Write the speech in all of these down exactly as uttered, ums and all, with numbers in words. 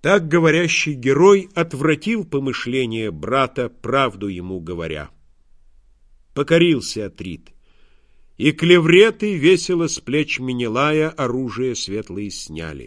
Так говорящий герой отвратил помышление брата, правду ему говоря. Покорился Атрид, и клевреты, весело с плеч Менелая, оружие светлые сняли.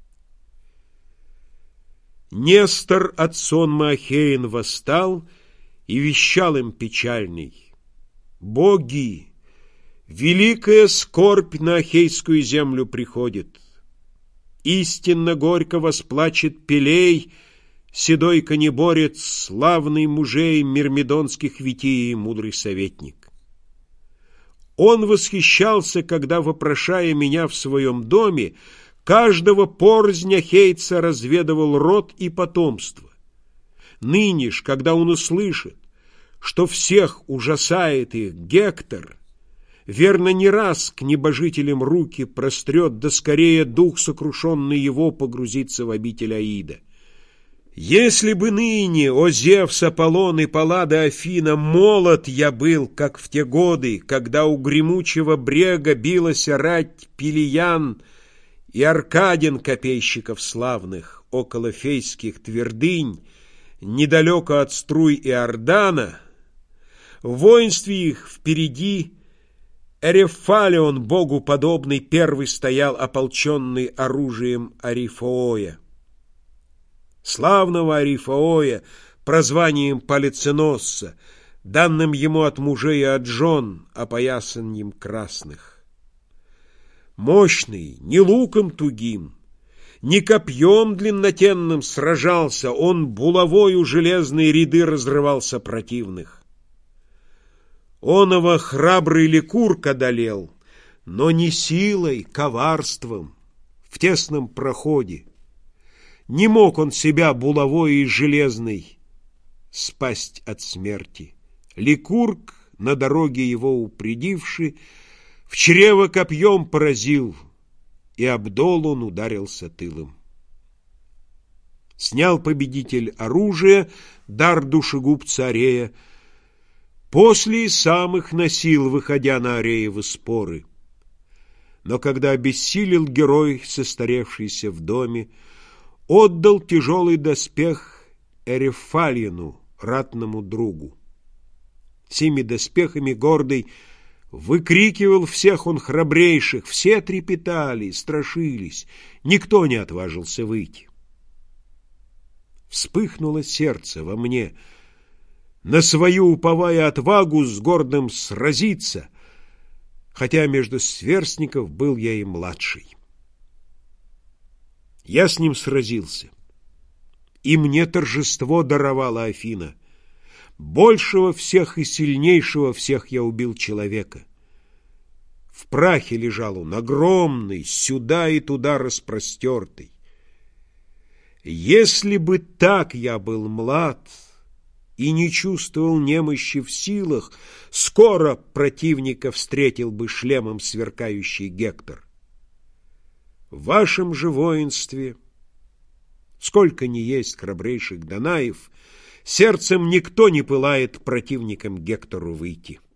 Нестор от сонма Ахеин восстал и вещал им печальный: «Боги, великая скорбь на Ахейскую землю приходит. Истинно горько восплачет Пелей, седой конеборец, славный мужей мирмидонских Витии, мудрый советник. Он восхищался, когда, вопрошая меня в своем доме, каждого порознь ахейца разведывал род и потомство. Ныне ж, когда он услышит, что всех ужасает их Гектор, верно, не раз к небожителям руки прострет, да скорее дух сокрушенный его погрузится в обитель Аида. Если бы ныне, о Зевс, Аполлон и Паллада Афина, молод я был, как в те годы, когда у гремучего брега билась рать Пелиян и Аркадин копейщиков славных, около фейских твердынь, недалеко от струй Иордана, в воинстве их впереди Эрефалион, богу подобный, первый стоял, ополченный оружием Арифоя. Славного Арифоя, прозванием Полиценосца, данным ему от мужей и от жен, опоясаньем красных. Мощный, не луком тугим, не копьем длиннотенным сражался, он булавою железные ряды разрывался противных. Оного храбрый Ликург одолел, но не силой, коварством, в тесном проходе. Не мог он себя булавой и железной спасть от смерти. Ликург, на дороге его упредивший, в чрево копьем поразил, и об дол он ударился тылом. Снял победитель оружие, дар душегубца Арея, после и сам их носил, выходя на Ареевы споры. Но когда обессилел герой, состаревшийся в доме, отдал тяжелый доспех Эрефалину, ратному другу. Сими доспехами гордый выкрикивал всех он храбрейших, все трепетали, страшились, никто не отважился выйти. Вспыхнуло сердце во мне, на свою уповая отвагу с гордым сразиться, хотя между сверстников был я и младший. Я с ним сразился, и мне торжество даровала Афина. Большего всех и сильнейшего всех я убил человека. В прахе лежал он, огромный, сюда и туда распростертый. Если бы так я был млад и не чувствовал немощи в силах, скоро противника встретил бы шлемом сверкающий Гектор. В вашем же воинстве, сколько ни есть храбрейших Данаев, сердцем никто не пылает противником Гектору выйти.